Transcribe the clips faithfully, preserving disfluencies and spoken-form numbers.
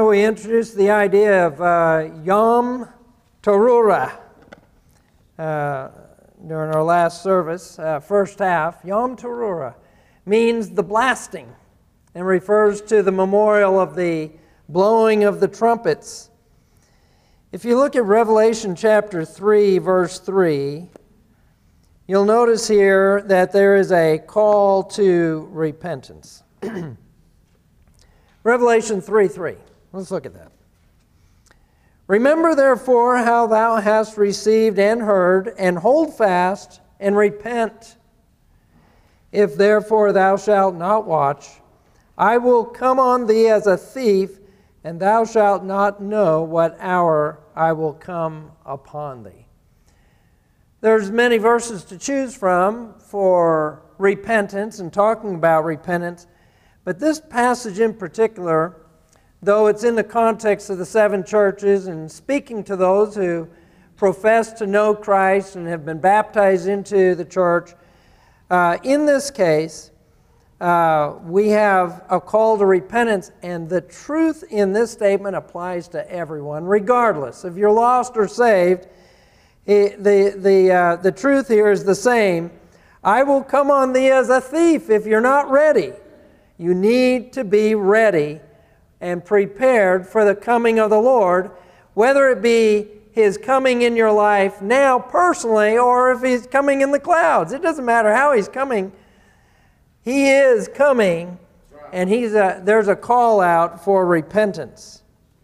we introduced the idea of uh, Yom Teruah uh, during our last service, uh, first half. Yom Teruah means the blasting and refers to the memorial of the blowing of the trumpets. If you look at Revelation chapter three, verse three, you'll notice here that there is a call to repentance. Revelation three three. Let's look at that. Remember therefore how thou hast received and heard, and hold fast and repent. If therefore thou shalt not watch, I will come on thee as a thief, and thou shalt not know what hour I will come upon thee. There's many verses to choose from for repentance and talking about repentance, but this passage in particular, though it's in the context of the seven churches and speaking to those who profess to know Christ and have been baptized into the church, uh, in this case, uh, we have a call to repentance, and the truth in this statement applies to everyone, regardless if you're lost or saved. It, the, the, uh, the truth here is the same. I will come on thee as a thief if you're not ready. You need to be ready and prepared for the coming of the Lord, whether it be His coming in your life now personally or if He's coming in the clouds. It doesn't matter how He's coming. He is coming, and he's a, there's a call out for repentance.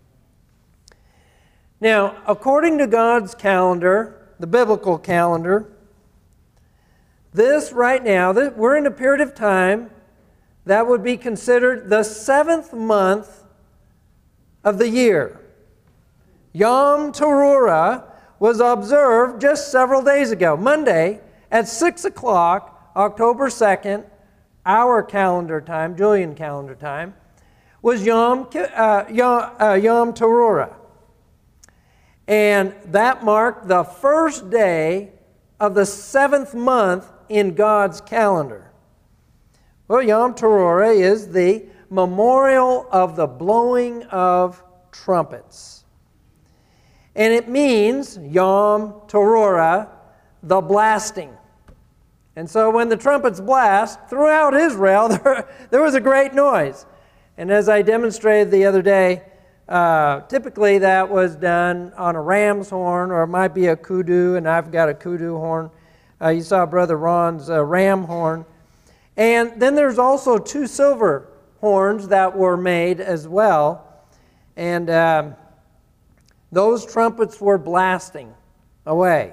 Now, according to God's calendar, the biblical calendar, this right now, this, we're in a period of time that would be considered the seventh month of the year. Yom Teruah was observed just several days ago. Monday at six o'clock, October second, our calendar time, Julian calendar time, was Yom, uh, Yom, uh, Yom Teruah. And that marked the first day of the seventh month in God's calendar. Well, Yom Teruah is the memorial of the blowing of trumpets. And it means, Yom Teruah, the blasting. And so when the trumpets blast, throughout Israel, there, there was a great noise. And as I demonstrated the other day, uh, typically that was done on a ram's horn, or it might be a kudu, and I've got a kudu horn. Uh, you saw Brother Ron's uh, ram horn. And then there's also two silver horns that were made as well. And um, those trumpets were blasting away.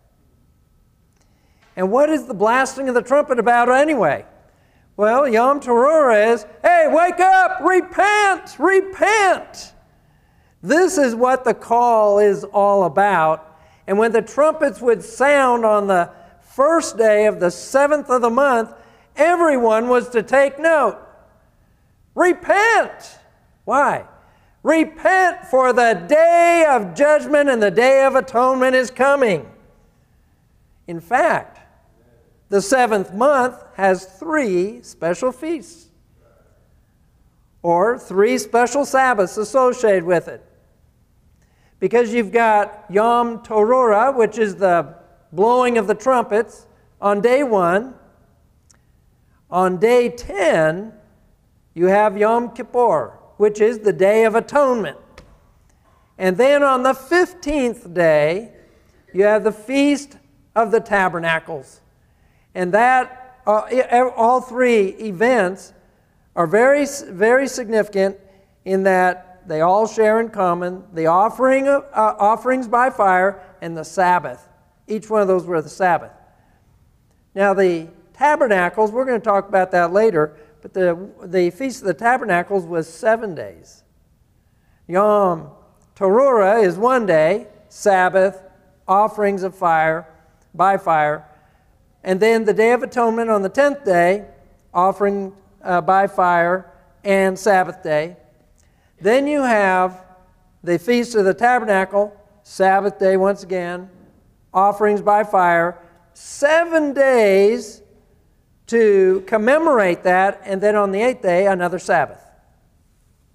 And what is the blasting of the trumpet about anyway? Well, Yom Teruah is, hey, wake up, repent, repent. This is what the call is all about. And when the trumpets would sound on the first day of the seventh of the month, everyone was to take note. Repent. Why? Repent, for the day of judgment and the day of atonement is coming. In fact, the seventh month has three special feasts, or three special Sabbaths associated with it. Because you've got Yom Teruah, which is the blowing of the trumpets, on day one. On day ten, you have Yom Kippur, which is the Day of Atonement. And then on the fifteenth day, you have the Feast of the Tabernacles. And that, uh, all three events are very, very significant in that they all share in common the offering of, uh, offerings by fire and the Sabbath. Each one of those were the Sabbath. Now the Tabernacles, we're going to talk about that later, but the, the Feast of the Tabernacles was seven days. Yom Teruah is one day, Sabbath, offerings of fire, by fire, and then the Day of Atonement on the tenth day, offering uh, by fire, and Sabbath day. Then you have the Feast of the Tabernacle, Sabbath day once again, offerings by fire, seven days to commemorate that, and then on the eighth day, another Sabbath.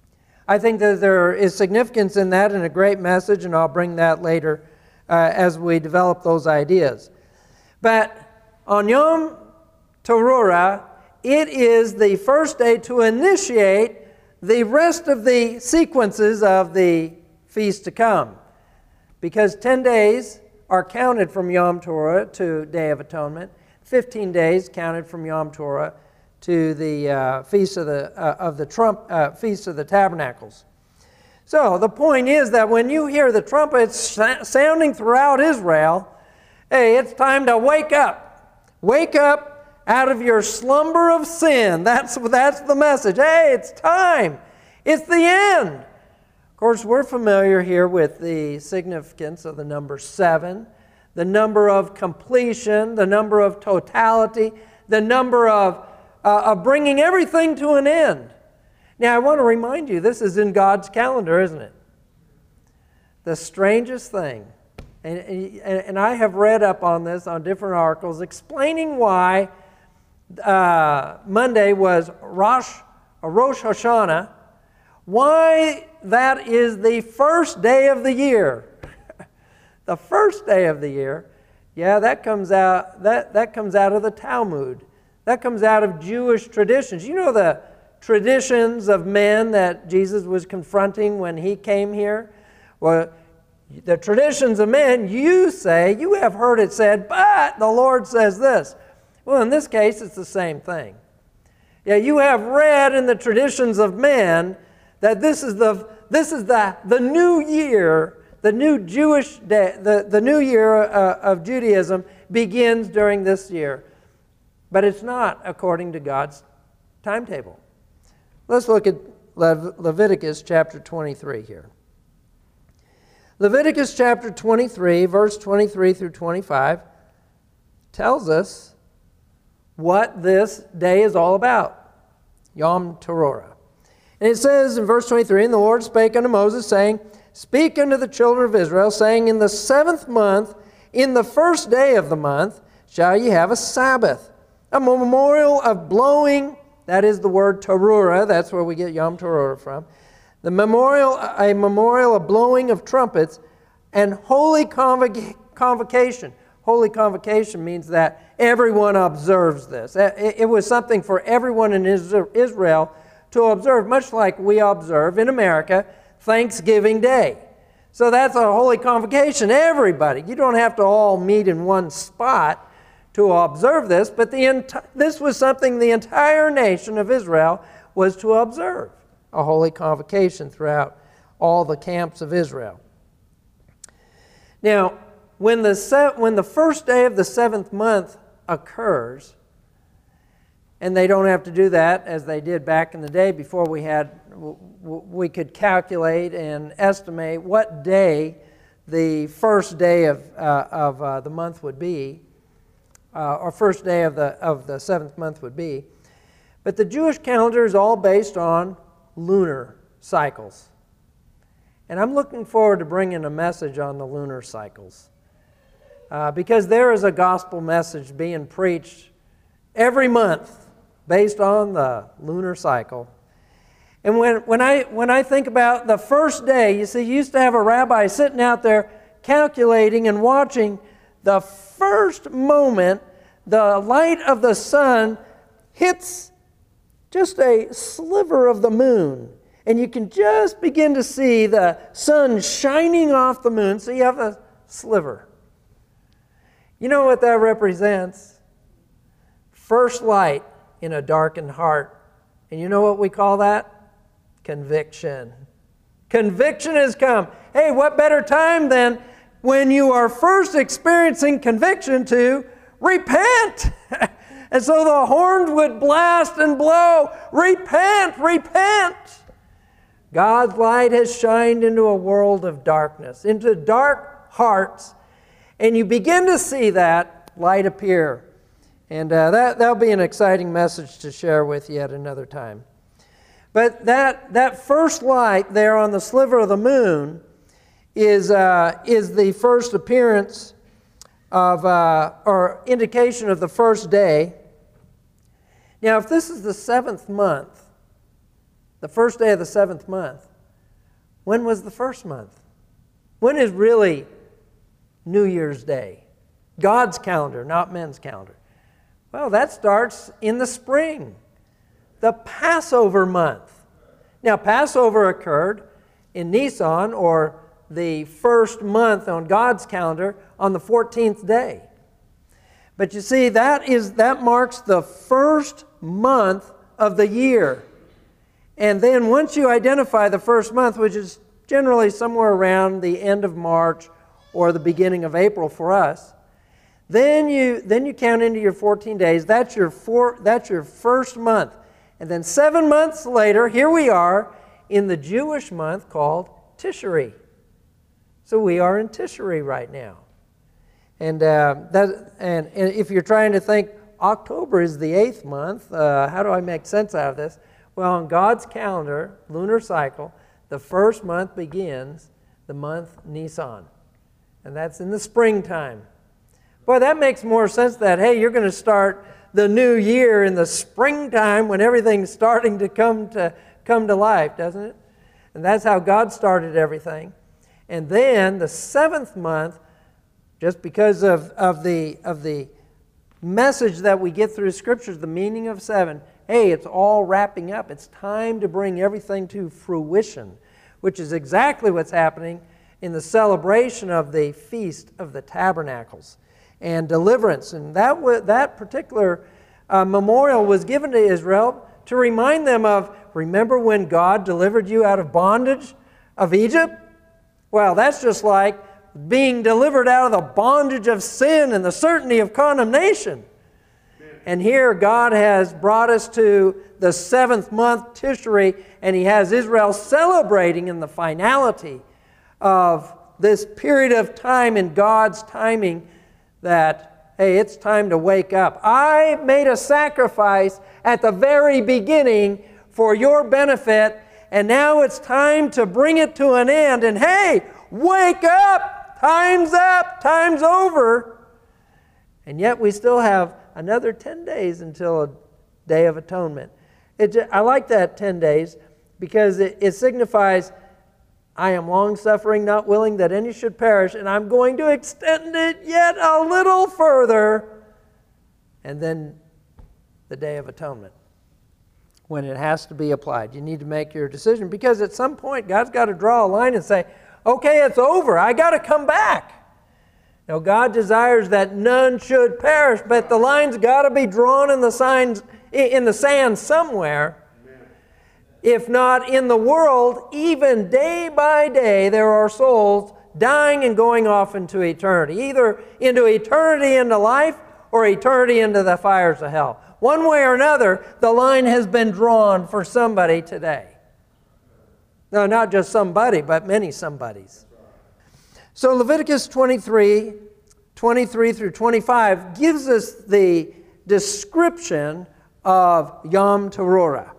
I think that there is significance in that and a great message, and I'll bring that later uh, as we develop those ideas. But on Yom Teruah, it is the first day to initiate the rest of the sequences of the feast to come. Because ten days are counted from Yom Teruah to Day of Atonement. fifteen days counted from Yom Teruah to the uh, Feast of the, uh, of the trump, uh, Feast of the Tabernacles. So the point is that when you hear the trumpets sounding throughout Israel, hey, it's time to wake up. Wake up out of your slumber of sin. That's, that's the message. Hey, it's time. It's the end. Of course, we're familiar here with the significance of the number seven, the number of completion, the number of totality, the number of, uh, of bringing everything to an end. Now, I want to remind you, this is in God's calendar, isn't it? The strangest thing, and, and, and I have read up on this on different articles explaining why uh, Monday was Rosh, Rosh Hashanah, why that is the first day of the year. The first day of the year, yeah, that comes out that, that comes out of the Talmud. That comes out of Jewish traditions. You know the traditions of men that Jesus was confronting when he came here? Well, the traditions of men, you say, you have heard it said, but the Lord says this. Well, in this case, it's the same thing. Yeah, you have read in the traditions of men that this is the this is the, the new year, the new Jewish day, the, the new year uh, of Judaism begins during this year. But it's not according to God's timetable. Let's look at Le- Leviticus chapter twenty-three here. Leviticus chapter twenty-three, verse twenty-three through twenty-five, tells us what this day is all about. Yom Teruah. And it says in verse twenty-three, "And the Lord spake unto Moses, saying, Speak unto the children of Israel, saying, In the seventh month, in the first day of the month, shall ye have a Sabbath, a memorial of blowing," that is the word Teruah, that's where we get Yom Teruah from, the memorial, a memorial of blowing of trumpets, and holy convoc- convocation. Holy convocation means that everyone observes this. It was something for everyone in Israel to observe, much like we observe in America Thanksgiving Day. So that's a holy convocation. Everybody. You don't have to all meet in one spot to observe this, but the enti- this was something the entire nation of Israel was to observe, a holy convocation throughout all the camps of Israel. Now, when the se- when the first day of the seventh month occurs, and they don't have to do that as they did back in the day before we had we could calculate and estimate what day the first day of uh, of uh, the month would be, uh, or first day of the of the seventh month would be. But the Jewish calendar is all based on lunar cycles, and I'm looking forward to bringing a message on the lunar cycles, uh, because there is a gospel message being preached every month based on the lunar cycle. And when, when, I, when I think about the first day, you see, you used to have a rabbi sitting out there calculating and watching the first moment the light of the sun hits just a sliver of the moon. And you can just begin to see the sun shining off the moon, so you have a sliver. You know what that represents? First light in a darkened heart. And you know what we call that? Conviction. Conviction has come. Hey, what better time than when you are first experiencing conviction to repent? And so the horns would blast and blow. Repent, repent. God's light has shined into a world of darkness, into dark hearts. And you begin to see that light appear. And uh, that, that'll be an exciting message to share with you at another time. But that, that first light there on the sliver of the moon is, uh, is the first appearance of, uh, or indication of the first day. Now, if this is the seventh month, the first day of the seventh month, When was the first month? When is really New Year's Day? God's calendar, not men's calendar. Well, that starts in the spring, the Passover month. Now, Passover occurred in Nisan, or the first month on God's calendar, on the fourteenth day. But you see, that is that marks the first month of the year. And then once you identify the first month, which is generally somewhere around the end of March or the beginning of April for us, then you then you count into your fourteen days. That's your four, that's your first month. And then seven months later, here we are in the Jewish month called Tishri. So we are in Tishri right now. And, uh, that, and, and if you're trying to think, October is the eighth month, uh, how do I make sense out of this? Well, on God's calendar, lunar cycle, the first month begins the month Nisan. And that's in the springtime. Boy, that makes more sense that, hey, you're going to start the new year in the springtime when everything's starting to come to come to life, doesn't it? And that's how God started everything. And then the seventh month, just because of, of the of the message that we get through Scriptures, the meaning of seven, hey, it's all wrapping up. It's time to bring everything to fruition, which is exactly what's happening in the celebration of the Feast of the Tabernacles and deliverance. And that w- that particular uh, memorial was given to Israel to remind them of, remember when God delivered you out of bondage of Egypt? Well, that's just like being delivered out of the bondage of sin and the certainty of condemnation. And here God has brought us to the seventh month, Tishri, and He has Israel celebrating in the finality of this period of time in God's timing that, hey, it's time to wake up. I made a sacrifice at the very beginning for your benefit, and now it's time to bring it to an end. And hey, wake up! Time's up! Time's over! And yet we still have another ten days until a Day of Atonement. It, I like that ten days because it, it signifies, I am long-suffering, not willing that any should perish, and I'm going to extend it yet a little further. And then the Day of Atonement, when it has to be applied. You need to make your decision, because at some point God's got to draw a line and say, okay, it's over. I got to come back. Now, God desires that none should perish, but the line's got to be drawn in the signs in the sand somewhere. Amen. If not in the world, even day by day, there are souls dying and going off into eternity, either into eternity into life or eternity into the fires of hell. One way or another, the line has been drawn for somebody today. No, not just somebody, but many somebodies. So Leviticus twenty-three, twenty-three through twenty-five gives us the description of Yom Teruah.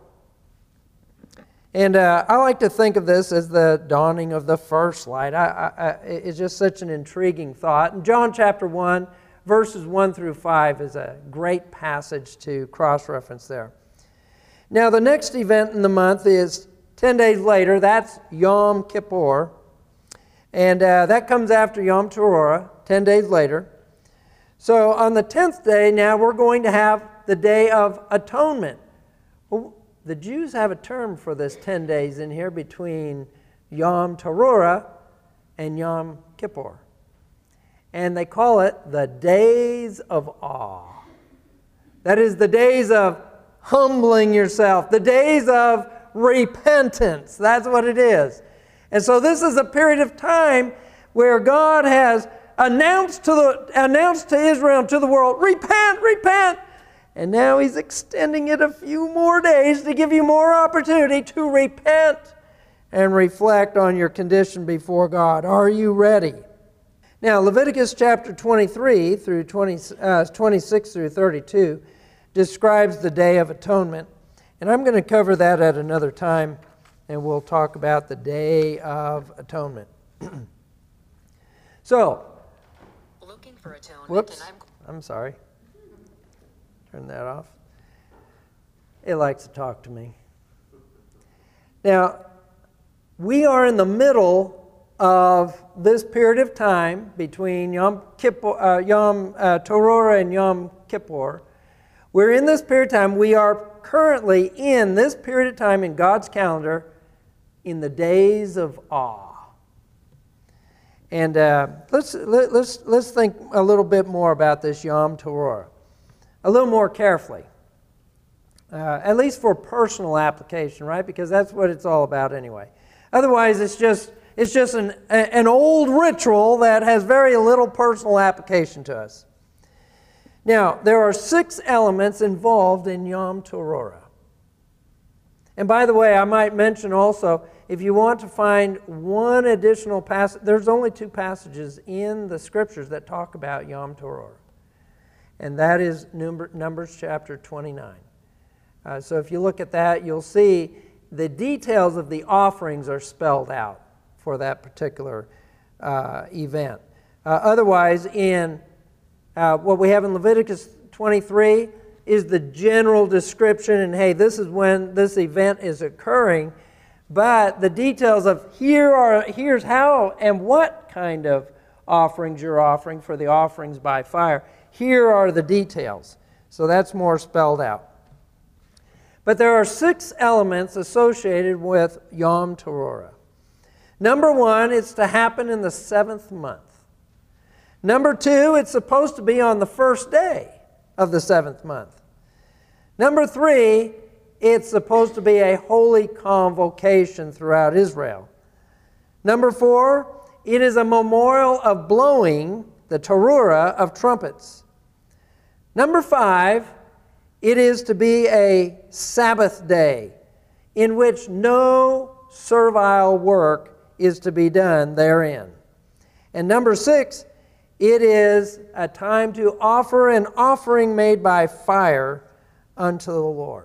And uh, I like to think of this as the dawning of the first light. I, I, I, it's just such an intriguing thought. And John chapter one, verses one through five is a great passage to cross-reference there. Now, the next event in the month is ten days later. That's Yom Kippur. And uh, that comes after Yom Teruah, ten days later. So on the tenth day, now we're going to have the Day of Atonement. Well, the Jews have a term for this ten days in here between Yom Teruah and Yom Kippur. And they call it the Days of Awe. That is the days of humbling yourself, the days of repentance. That's what it is. And so this is a period of time where God has announced to the announced to Israel and to the world, repent, repent. And now He's extending it a few more days to give you more opportunity to repent and reflect on your condition before God. Are you ready? Now, Leviticus chapter twenty-three through twenty, uh, twenty-six through thirty-two describes the Day of Atonement. And I'm going to cover that at another time, and we'll talk about the Day of Atonement. So, looking for atonement. Whoops, And I'm... I'm sorry. Turn that off. It likes to talk to me. Now, we are in the middle of this period of time between Yom Kippur, uh, Yom uh, Teruah and Yom Kippur. We're in this period of time. We are currently in this period of time in God's calendar in the days of awe. And uh, let's, let, let's, let's think a little bit more about this Yom Teruah, a little more carefully, uh, at least for personal application, right? Because that's what it's all about anyway. Otherwise, it's just, it's just an, an old ritual that has very little personal application to us. Now, there are six elements involved in Yom Teruah. And by the way, I might mention also, if you want to find one additional passage, there's only two passages in the Scriptures that talk about Yom Teruah. And that is Number, Numbers chapter twenty-nine. Uh, so if you look at that, you'll see the details of the offerings are spelled out for that particular uh, event. Uh, otherwise, in uh, what we have in Leviticus twenty-three is the general description, and hey, this is when this event is occurring. But the details of here are here's how and what kind of offerings you're offering for the offerings by fire. Here are the details. So that's more spelled out. But there are six elements associated with Yom Teruah. Number one, it's to happen in the seventh month. Number two, it's supposed to be on the first day of the seventh month. Number three, it's supposed to be a holy convocation throughout Israel. Number four, it is a memorial of blowing the teruah of trumpets. Number five, it is to be a Sabbath day in which no servile work is to be done therein. And number six, it is a time to offer an offering made by fire unto the Lord.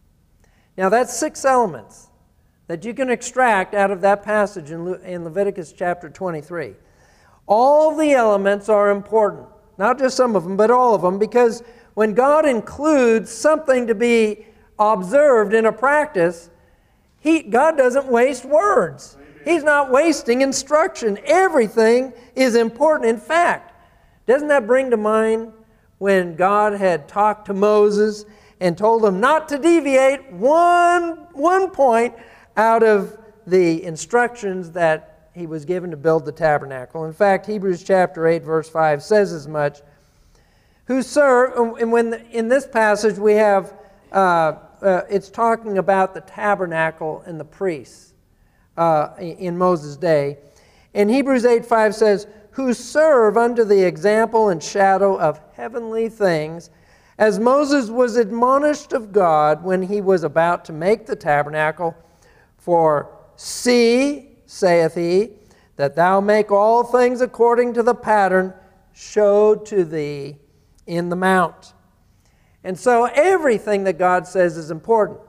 Now that's six elements that you can extract out of that passage in, Le- in Leviticus chapter twenty-three. All the elements are important, not just some of them, but all of them, because when God includes something to be observed in a practice, he, God doesn't waste words. He's not wasting instruction. Everything is important. In fact, doesn't that bring to mind when God had talked to Moses and told him not to deviate one, one point out of the instructions that he was given to build the tabernacle? In fact, Hebrews chapter eight, verse five says as much. Who serve, and when the, in this passage we have, uh, uh, it's talking about the tabernacle and the priests uh, in Moses' day. And Hebrews eight five says, who serve under the example and shadow of heavenly things, as Moses was admonished of God when he was about to make the tabernacle. For see, saith he, that thou make all things according to the pattern showed to thee in the mount. And so everything that God says is important.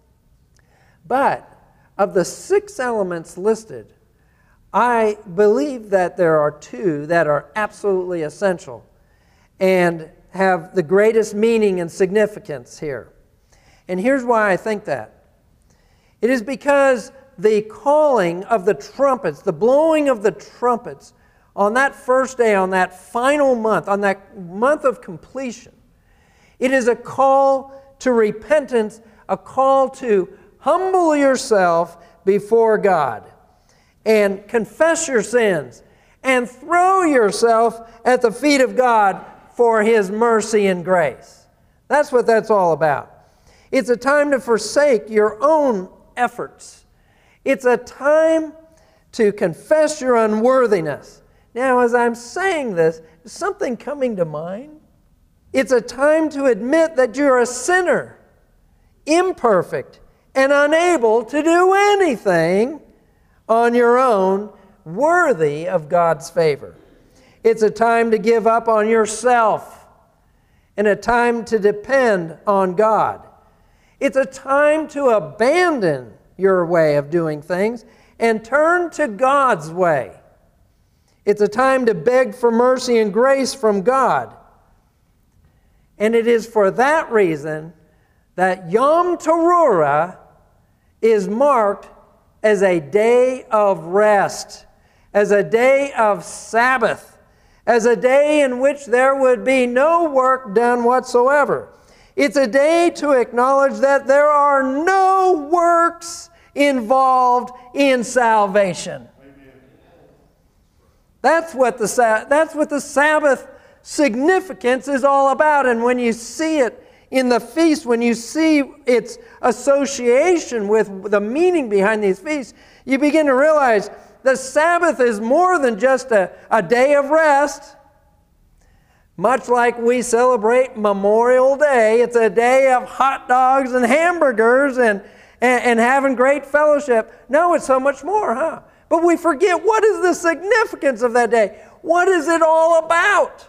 But of the six elements listed, I believe that there are two that are absolutely essential and have the greatest meaning and significance here. And here's why I think that. It is because the calling of the trumpets, the blowing of the trumpets on that first day, on that final month, on that month of completion, it is a call to repentance, a call to humble yourself before God and confess your sins and throw yourself at the feet of God for His mercy and grace. That's what that's all about. It's a time to forsake your own efforts. It's a time to confess your unworthiness. Now, as I'm saying this, is something coming to mind? It's a time to admit that you're a sinner, imperfect, and unable to do anything on your own worthy of God's favor. It's a time to give up on yourself and a time to depend on God. It's a time to abandon your way of doing things and turn to God's way. It's a time to beg for mercy and grace from God. And it is for that reason that Yom Teruah is marked as a day of rest, as a day of Sabbath, as a day in which there would be no work done whatsoever. It's a day to acknowledge that there are no works involved in salvation. That's what the, that's what the Sabbath significance is all about. And when you see it in the feast, when you see its association with the meaning behind these feasts, you begin to realize the Sabbath is more than just a, a day of rest. Much like we celebrate Memorial Day, it's a day of hot dogs and hamburgers and, and, and having great fellowship. No, it's so much more, huh? But we forget, what is the significance of that day? What is it all about?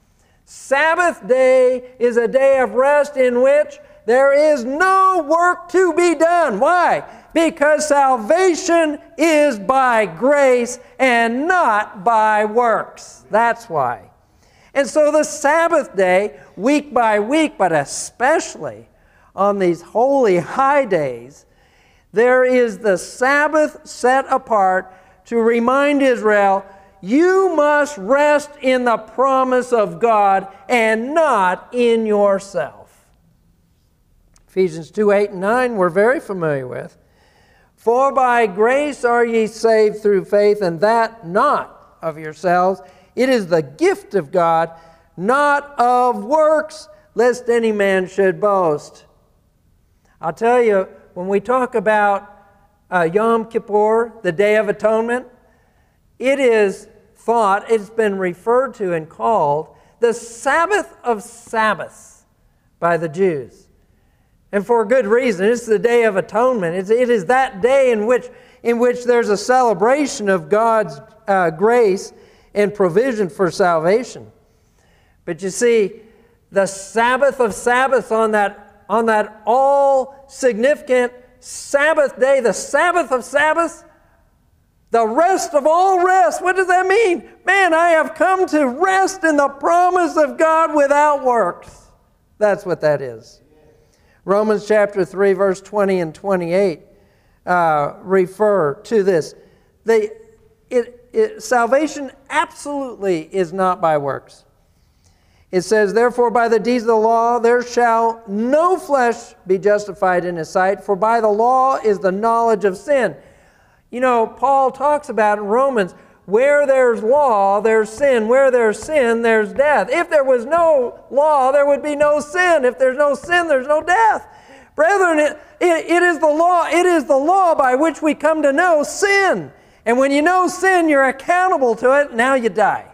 Sabbath day is a day of rest in which there is no work to be done. Why? Because salvation is by grace and not by works. That's why. And so the Sabbath day, week by week, but especially on these holy high days, there is the Sabbath set apart to remind Israel, you must rest in the promise of God and not in yourself. Ephesians two, eight, and nine we're very familiar with. For by grace are ye saved through faith, and that not of yourselves. It is the gift of God, not of works, lest any man should boast. I'll tell you, when we talk about uh, Yom Kippur, the Day of Atonement, it is thought, it's been referred to and called the Sabbath of Sabbaths by the Jews. And for a good reason. It's the Day of Atonement. It's, it is that day in which, in which there's a celebration of God's uh, grace and provision for salvation. But you see, the Sabbath of Sabbaths on that, on that all-significant Sabbath day, the Sabbath of Sabbaths, the rest of all rest. What does that mean? Man, I have come to rest in the promise of God without works. That's what that is. Romans chapter three, verse twenty and twenty-eight uh, refer to this. They, it, it, salvation absolutely is not by works. It says, therefore, by the deeds of the law there shall no flesh be justified in his sight, for by the law is the knowledge of sin. You know, Paul talks about in Romans, where there's law, there's sin. Where there's sin, there's death. If there was no law, there would be no sin. If there's no sin, there's no death. Brethren, it, it, it is the law. It is the law by which we come to know sin. And when you know sin, you're accountable to it. Now you die.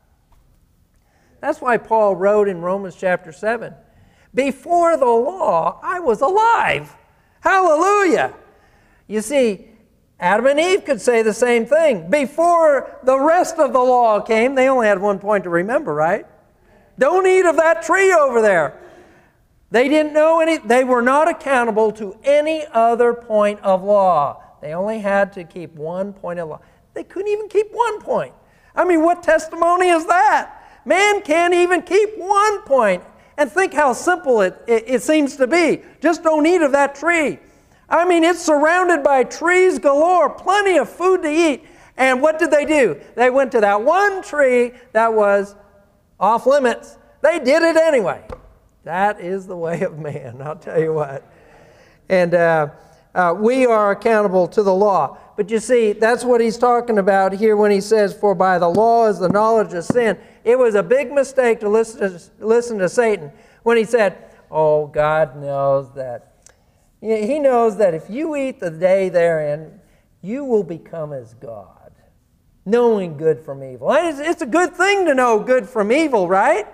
That's why Paul wrote in Romans chapter seven, before the law, I was alive. Hallelujah. You see, Adam and Eve could say the same thing. Before the rest of the law came, they only had one point to remember, right? Don't eat of that tree over there. They didn't know any, they were not accountable to any other point of law. They only had to keep one point of law. They couldn't even keep one point. I mean, what testimony is that? Man can't even keep one point. And think how simple it, it, it seems to be. Just don't eat of that tree. I mean, it's surrounded by trees galore, plenty of food to eat. And what did they do? They went to that one tree that was off limits. They did it anyway. That is the way of man, I'll tell you what. And uh, uh, we are accountable to the law. But you see, that's what he's talking about here when he says, for by the law is the knowledge of sin. It was a big mistake to listen to, listen to Satan when he said, oh, God knows that. He knows that if you eat the day therein, you will become as God, knowing good from evil. And it's a good thing to know good from evil, right?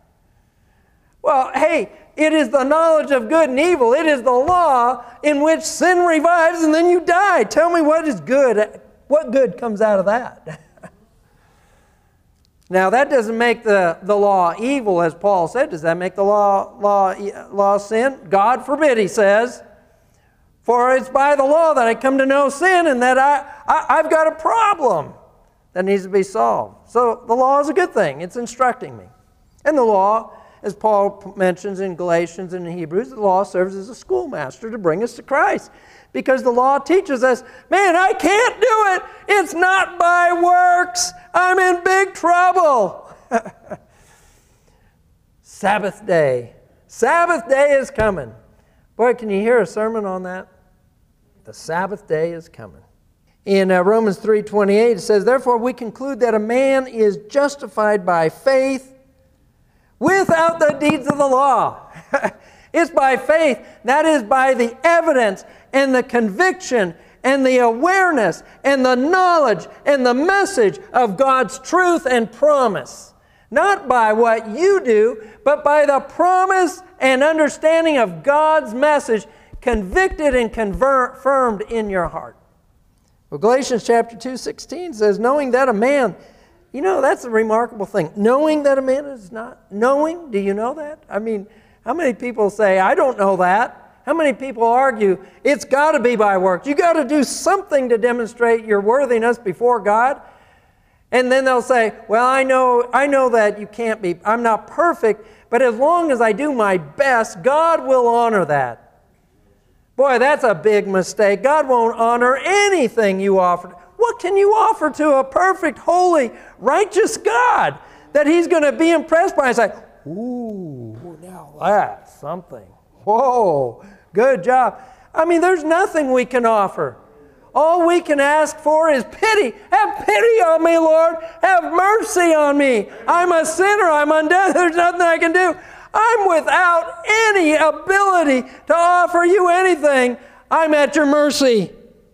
Well, hey, it is the knowledge of good and evil. It is the law in which sin revives and then you die. Tell me what is good. What good comes out of that? Now, that doesn't make the, the law evil, as Paul said. Does that make the law, law, law sin? God forbid, he says. For it's by the law that I come to know sin and that I, I, I've got a problem that needs to be solved. So the law is a good thing. It's instructing me. And the law, as Paul mentions in Galatians and in Hebrews, the law serves as a schoolmaster to bring us to Christ. because the law teaches us, man, I can't do it. It's not by works. I'm in big trouble. Sabbath day. Sabbath day is coming. Boy, can you hear a sermon on that? The Sabbath day is coming. In uh, Romans three twenty-eight, it says, therefore we conclude that a man is justified by faith without the deeds of the law. It's by faith. That is by the evidence and the conviction and the awareness and the knowledge and the message of God's truth and promise. Not by what you do, but by the promise and understanding of God's message convicted and confirmed in your heart. Well, Galatians chapter two sixteen says, knowing that a man, you know, that's a remarkable thing. Knowing that a man is not, knowing, do you know that? I mean, how many people say, I don't know that? How many people argue, it's got to be by works. You got to do something to demonstrate your worthiness before God. And then they'll say, well, I know, I know that you can't be, I'm not perfect, but as long as I do my best, God will honor that. Boy, that's a big mistake. God won't honor anything you offer. What can you offer to a perfect, holy, righteous God that He's going to be impressed by and say, ooh, now that's something. Whoa, good job. I mean, there's nothing we can offer. All we can ask for is pity. Have pity on me, Lord. Have mercy on me. I'm a sinner. I'm undone. There's nothing I can do. I'm without any ability to offer you anything. I'm at your mercy.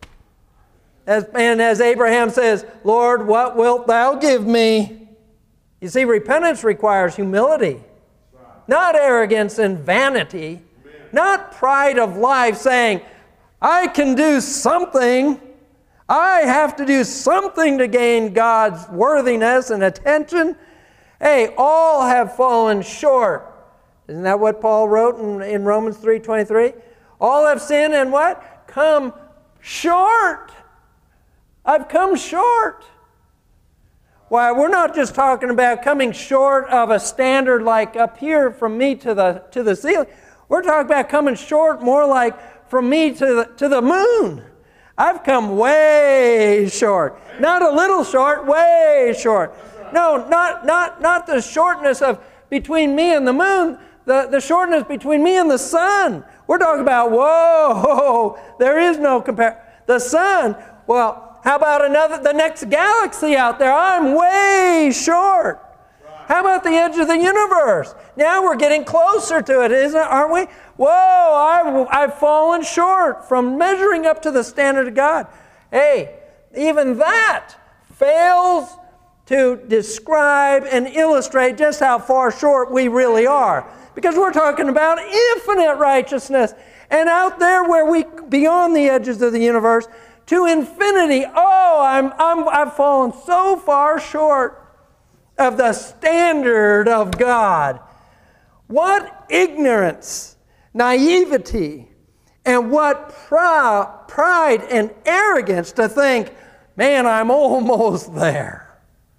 As, and as Abraham says, Lord, what wilt thou give me? You see, repentance requires humility, not arrogance and vanity, not pride of life saying, I can do something. I have to do something to gain God's worthiness and attention. Hey, all have fallen short. Isn't that what Paul wrote in, in Romans three twenty-three? All have sinned and what? Come short. I've come short. Why, we're not just talking about coming short of a standard like up here from me to the, to the ceiling. We're talking about coming short more like from me to the, to the moon. I've come way short. Not a little short, way short. No, not, not, not the shortness of between me and the moon, the, the shortness between me and the sun. We're talking about, whoa, there is no comparison. The sun, well, how about another, the next galaxy out there? I'm way short. How about the edge of the universe? Now we're getting closer to it, isn't it? Aren't we? Whoa, I've, I've fallen short from measuring up to the standard of God. Hey, even that fails to describe and illustrate just how far short we really are. Because we're talking about infinite righteousness. And out there where we, beyond the edges of the universe, to infinity, oh, I'm, I'm, I've fallen so far short of the standard of God. What ignorance, naivety, and what prou- pride and arrogance to think, man, I'm almost there.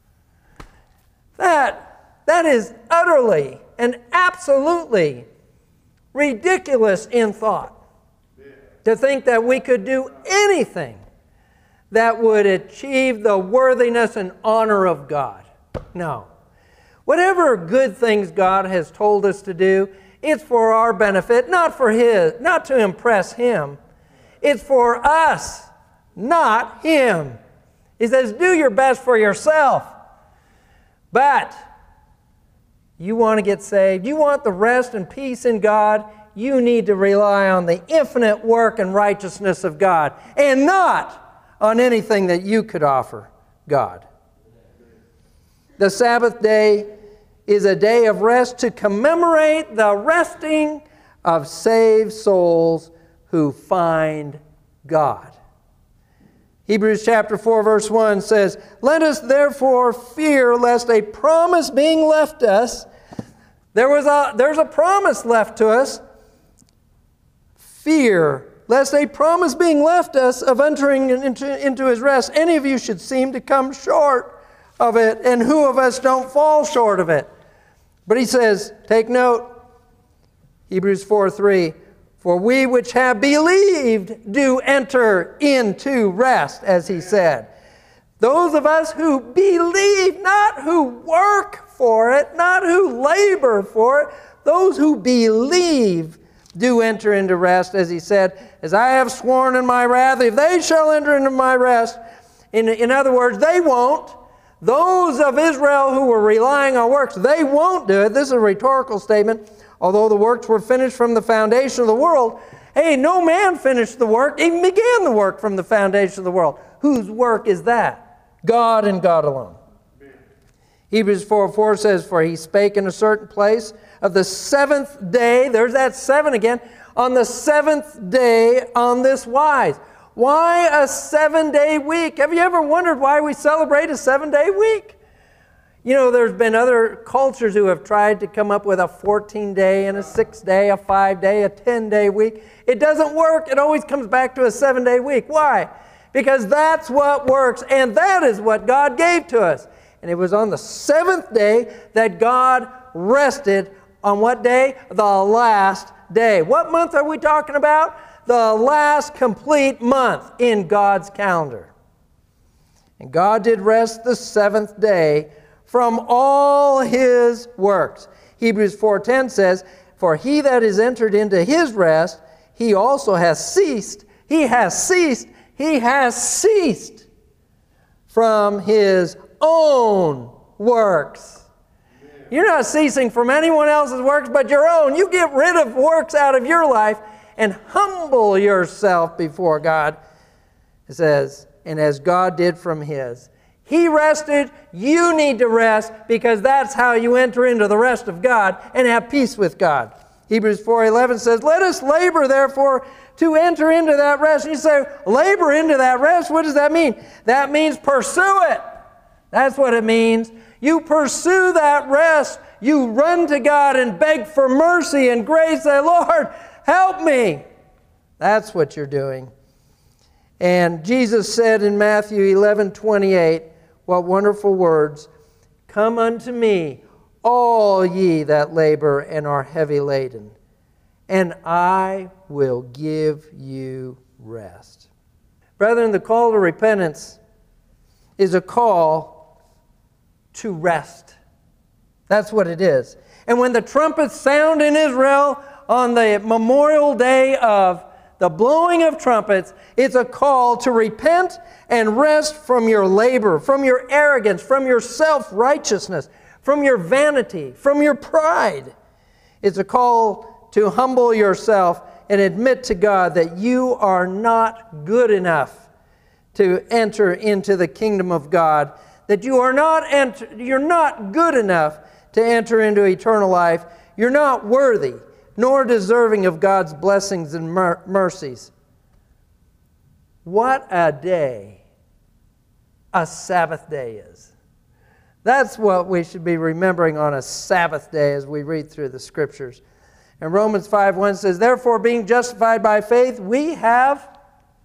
That, that is utterly and absolutely ridiculous in thought. To think that we could do anything that would achieve the worthiness and honor of God. No. Whatever good things God has told us to do, it's for our benefit, not for His, not to impress Him. It's for us, not Him. He says, do your best for yourself. But you want to get saved, you want the rest and peace in God, you need to rely on the infinite work and righteousness of God and not on anything that you could offer God. The Sabbath day is a day of rest to commemorate the resting of saved souls who find God. Hebrews chapter four verse one says, let us therefore fear lest a promise being left us, there was a, there's a promise left to us, fear lest a promise being left us of entering into, into His rest, any of you should seem to come short of it, and who of us don't fall short of it? But he says, take note, Hebrews four three, For we which have believed do enter into rest, as he said. Those of us who believe, not who work for it, not who labor for it, those who believe do enter into rest, as he said, as I have sworn in my wrath, if they shall enter into my rest. In, in other words, they won't. Those of Israel who were relying on works, they won't do it. This is a rhetorical statement. Although the works were finished from the foundation of the world, hey, no man finished the work, even began the work from the foundation of the world. Whose work is that? God and God alone. Amen. Hebrews four four says, for he spake in a certain place of the seventh day, there's that seven again, on the seventh day on this wise. Why a seven-day week? Have you ever wondered why we celebrate a seven-day week? You know, there's been other cultures who have tried to come up with a fourteen-day and a six-day, a five-day, a ten-day week. It doesn't work. It always comes back to a seven-day week. Why? Because that's what works, and that is what God gave to us. And it was on the seventh day that God rested. On what day? The last day. What month are we talking about? The last complete month in God's calendar. And God did rest the seventh day from all his works. Hebrews four ten says, for he that is entered into his rest, he also has ceased. He has ceased. He has ceased from his own works. You're not ceasing from anyone else's works but your own. You get rid of works out of your life and humble yourself before God. It says, and as God did from his. He rested, you need to rest, because that's how you enter into the rest of God and have peace with God. Hebrews four eleven says, let us labor therefore to enter into that rest. And you say, labor into that rest? What does that mean? That means pursue it. That's what it means. You pursue that rest. You run to God and beg for mercy and grace. Say, Lord, help me. That's what you're doing. And Jesus said in Matthew eleven twenty-eight, what wonderful words, come unto me, all ye that labor and are heavy laden, and I will give you rest. Brethren, the call to repentance is a call to rest. That's what it is. And when the trumpets sound in Israel on the memorial day of the blowing of trumpets, it's a call to repent and rest from your labor, from your arrogance, from your self-righteousness, from your vanity, from your pride. It's a call to humble yourself and admit to God that you are not good enough to enter into the kingdom of God, that you are not enter, you're not good enough to enter into eternal life. You're not worthy, nor deserving of God's blessings and mer- mercies. What a day a Sabbath day is. That's what we should be remembering on a Sabbath day as we read through the Scriptures. And Romans five one says, therefore, being justified by faith, we have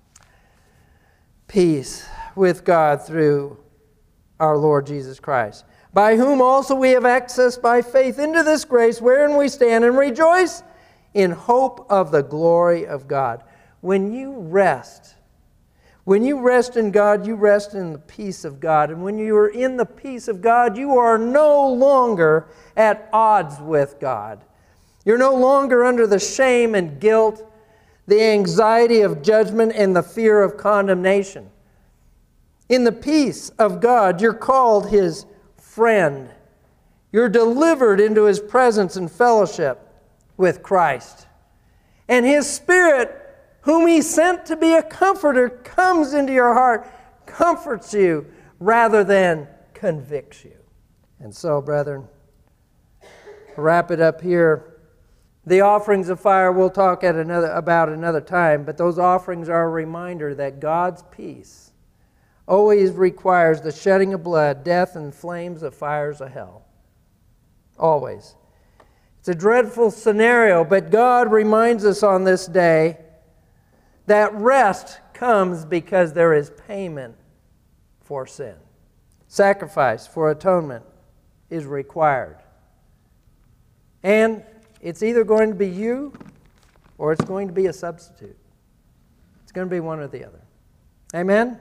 peace with God through our Lord Jesus Christ, by whom also we have access by faith into this grace wherein we stand and rejoice in hope of the glory of God. When you rest, when you rest in God, you rest in the peace of God. And when you are in the peace of God, you are no longer at odds with God. You're no longer under the shame and guilt, the anxiety of judgment, and the fear of condemnation. In the peace of God, you're called His friend. You're delivered into His presence and fellowship with Christ. And His Spirit, whom He sent to be a comforter, comes into your heart, comforts you rather than convicts you. And so, brethren, to wrap it up here, the offerings of fire we'll talk at another, about another time, but those offerings are a reminder that God's peace always requires the shedding of blood, death, and flames of fires of hell. Always. It's a dreadful scenario, but God reminds us on this day that rest comes because there is payment for sin. Sacrifice for atonement is required. And it's either going to be you or it's going to be a substitute. It's going to be one or the other. Amen?